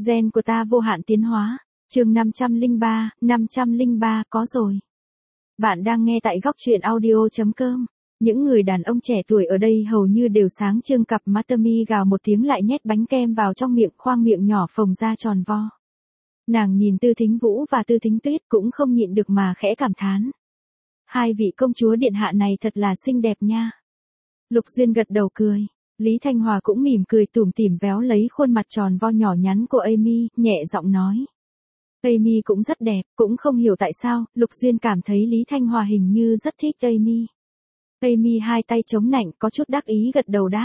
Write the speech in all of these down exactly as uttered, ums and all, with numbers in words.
Gen của ta vô hạn tiến hóa. Chương năm trăm lẻ ba, năm trăm lẻ ba có rồi. Bạn đang nghe tại góc truyện audio chấm com. Những người đàn ông trẻ tuổi ở đây hầu như đều sáng trưng cặp mắt, Tami gào một tiếng lại nhét bánh kem vào trong miệng, khoang miệng nhỏ phồng ra tròn vo. Nàng nhìn Tư Thính Vũ và Tư Thính Tuyết cũng không nhịn được mà khẽ cảm thán. Hai vị công chúa điện hạ này thật là xinh đẹp nha. Lục Duyên gật đầu cười. Lý Thanh Hòa cũng mỉm cười tủm tỉm véo lấy khuôn mặt tròn vo nhỏ nhắn của Amy, nhẹ giọng nói. Amy cũng rất đẹp, cũng không hiểu tại sao, Lục Duyên cảm thấy Lý Thanh Hòa hình như rất thích Amy. Amy hai tay chống nạnh có chút đắc ý gật đầu đáp.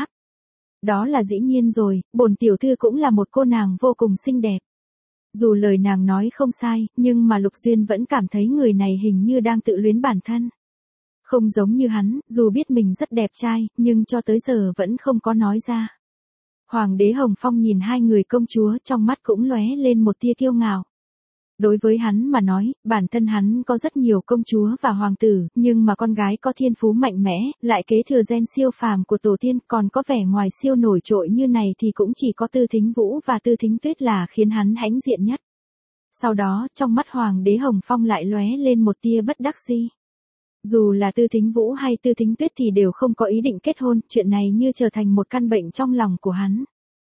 Đó là dĩ nhiên rồi, bổn tiểu thư cũng là một cô nàng vô cùng xinh đẹp. Dù lời nàng nói không sai, nhưng mà Lục Duyên vẫn cảm thấy người này hình như đang tự luyến bản thân. Không giống như hắn, dù biết mình rất đẹp trai, nhưng cho tới giờ vẫn không có nói ra. Hoàng đế Hồng Phong nhìn hai người công chúa, trong mắt cũng lóe lên một tia kiêu ngạo. Đối với hắn mà nói, bản thân hắn có rất nhiều công chúa và hoàng tử, nhưng mà con gái có thiên phú mạnh mẽ, lại kế thừa gen siêu phàm của tổ tiên, còn có vẻ ngoài siêu nổi trội như này thì cũng chỉ có Tư Thính Vũ và Tư Thính Tuyết là khiến hắn hãnh diện nhất. Sau đó, trong mắt Hoàng đế Hồng Phong lại lóe lên một tia bất đắc dĩ. Dù là Tư Thính Vũ hay Tư Thính Tuyết thì đều không có ý định kết hôn, chuyện này như trở thành một căn bệnh trong lòng của hắn.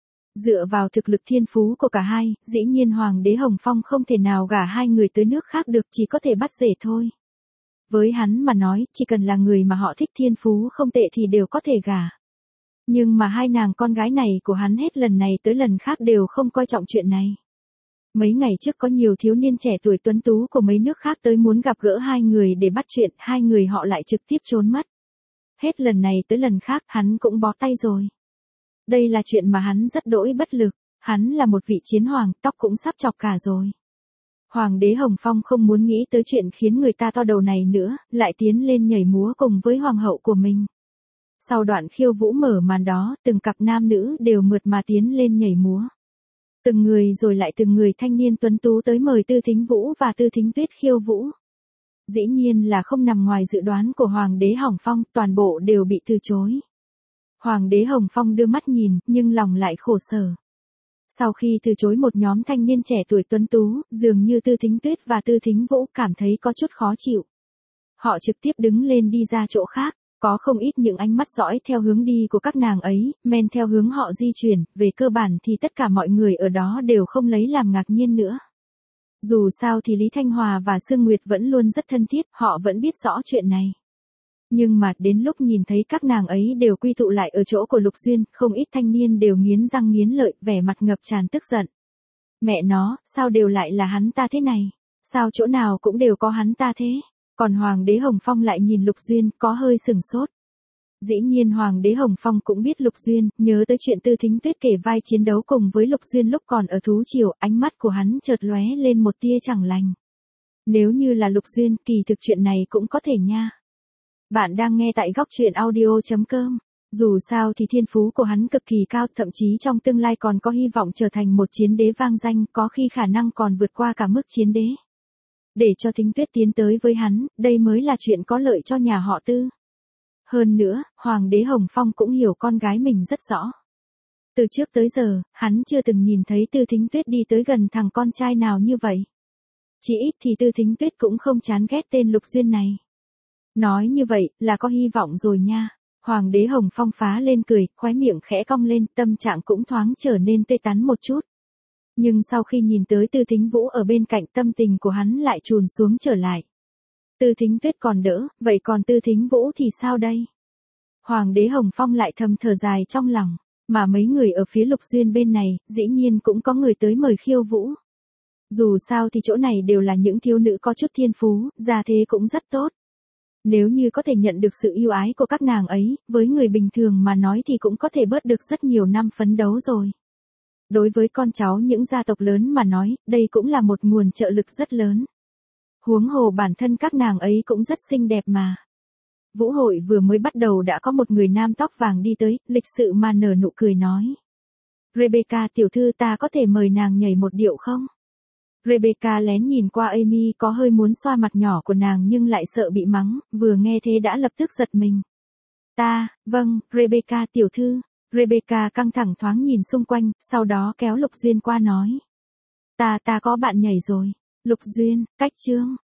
Dựa vào thực lực thiên phú của cả hai, dĩ nhiên Hoàng đế Hồng Phong không thể nào gả hai người tới nước khác được, chỉ có thể bắt rể thôi. Với hắn mà nói, chỉ cần là người mà họ thích thiên phú không tệ thì đều có thể gả. Nhưng mà hai nàng con gái này của hắn hết lần này tới lần khác đều không coi trọng chuyện này. Mấy ngày trước có nhiều thiếu niên trẻ tuổi tuấn tú của mấy nước khác tới muốn gặp gỡ hai người để bắt chuyện, hai người họ lại trực tiếp trốn mất. Hết lần này tới lần khác hắn cũng bó tay rồi. Đây là chuyện mà hắn rất đỗi bất lực, hắn là một vị chiến hoàng, tóc cũng sắp chọc cả rồi. Hoàng đế Hồng Phong không muốn nghĩ tới chuyện khiến người ta to đầu này nữa, lại tiến lên nhảy múa cùng với hoàng hậu của mình. Sau đoạn khiêu vũ mở màn đó, từng cặp nam nữ đều mượt mà tiến lên nhảy múa. Từng người rồi lại từng người thanh niên tuấn tú tới mời Tư Thính Vũ và Tư Thính Tuyết khiêu vũ. Dĩ nhiên là không nằm ngoài dự đoán của Hoàng đế Hồng Phong, toàn bộ đều bị từ chối. Hoàng đế Hồng Phong đưa mắt nhìn, nhưng lòng lại khổ sở. Sau khi từ chối một nhóm thanh niên trẻ tuổi tuấn tú, dường như Tư Thính Tuyết và Tư Thính Vũ cảm thấy có chút khó chịu. Họ trực tiếp đứng lên đi ra chỗ khác, có không ít những ánh mắt dõi theo hướng đi của các nàng ấy, men theo hướng họ di chuyển, về cơ bản thì tất cả mọi người ở đó đều không lấy làm ngạc nhiên nữa. Dù sao thì Lý Thanh Hòa và Sương Nguyệt vẫn luôn rất thân thiết, họ vẫn biết rõ chuyện này. Nhưng mà đến lúc nhìn thấy các nàng ấy đều quy tụ lại ở chỗ của Lục Duyên, không ít thanh niên đều nghiến răng nghiến lợi, vẻ mặt ngập tràn tức giận. Mẹ nó, sao đều lại là hắn ta thế này? Sao chỗ nào cũng đều có hắn ta thế? Còn Hoàng đế Hồng Phong lại nhìn Lục Duyên, có hơi sừng sốt. Dĩ nhiên Hoàng đế Hồng Phong cũng biết Lục Duyên, nhớ tới chuyện Tư Thính Tuyết kể vai chiến đấu cùng với Lục Duyên lúc còn ở thú triều, ánh mắt của hắn chợt lóe lên một tia chẳng lành. Nếu như là Lục Duyên, kỳ thực chuyện này cũng có thể nha. Bạn đang nghe tại góc truyện audio chấm com. Dù sao thì thiên phú của hắn cực kỳ cao, thậm chí trong tương lai còn có hy vọng trở thành một chiến đế vang danh, có khi khả năng còn vượt qua cả mức chiến đế. Để cho Thính Tuyết tiến tới với hắn, đây mới là chuyện có lợi cho nhà họ Tư. Hơn nữa, Hoàng đế Hồng Phong cũng hiểu con gái mình rất rõ. Từ trước tới giờ, hắn chưa từng nhìn thấy Tư Thính Tuyết đi tới gần thằng con trai nào như vậy. Chỉ ít thì Tư Thính Tuyết cũng không chán ghét tên Lục Duyên này. Nói như vậy, là có hy vọng rồi nha. Hoàng đế Hồng Phong phá lên cười, khóe miệng khẽ cong lên, tâm trạng cũng thoáng trở nên tê tắn một chút. Nhưng sau khi nhìn tới Tư Thính Vũ ở bên cạnh, tâm tình của hắn lại trùn xuống trở lại. Tư Thính Tuyết còn đỡ, vậy còn Tư Thính Vũ thì sao đây? Hoàng đế Hồng Phong lại thầm thở dài trong lòng, mà mấy người ở phía Lục Duyên bên này, dĩ nhiên cũng có người tới mời khiêu vũ. Dù sao thì chỗ này đều là những thiếu nữ có chút thiên phú, gia thế cũng rất tốt. Nếu như có thể nhận được sự yêu ái của các nàng ấy, với người bình thường mà nói thì cũng có thể bớt được rất nhiều năm phấn đấu rồi. Đối với con cháu những gia tộc lớn mà nói, đây cũng là một nguồn trợ lực rất lớn. Huống hồ bản thân các nàng ấy cũng rất xinh đẹp mà. Vũ hội vừa mới bắt đầu đã có một người nam tóc vàng đi tới, lịch sự mà nở nụ cười nói. Rebecca tiểu thư, ta có thể mời nàng nhảy một điệu không? Rebecca lén nhìn qua Amy, có hơi muốn xoa mặt nhỏ của nàng nhưng lại sợ bị mắng, vừa nghe thế đã lập tức giật mình. Ta, vâng, Rebecca tiểu thư. Rebecca căng thẳng thoáng nhìn xung quanh, sau đó kéo Lục Duyên qua nói. Ta ta có bạn nhảy rồi. Lục Duyên, cách chương.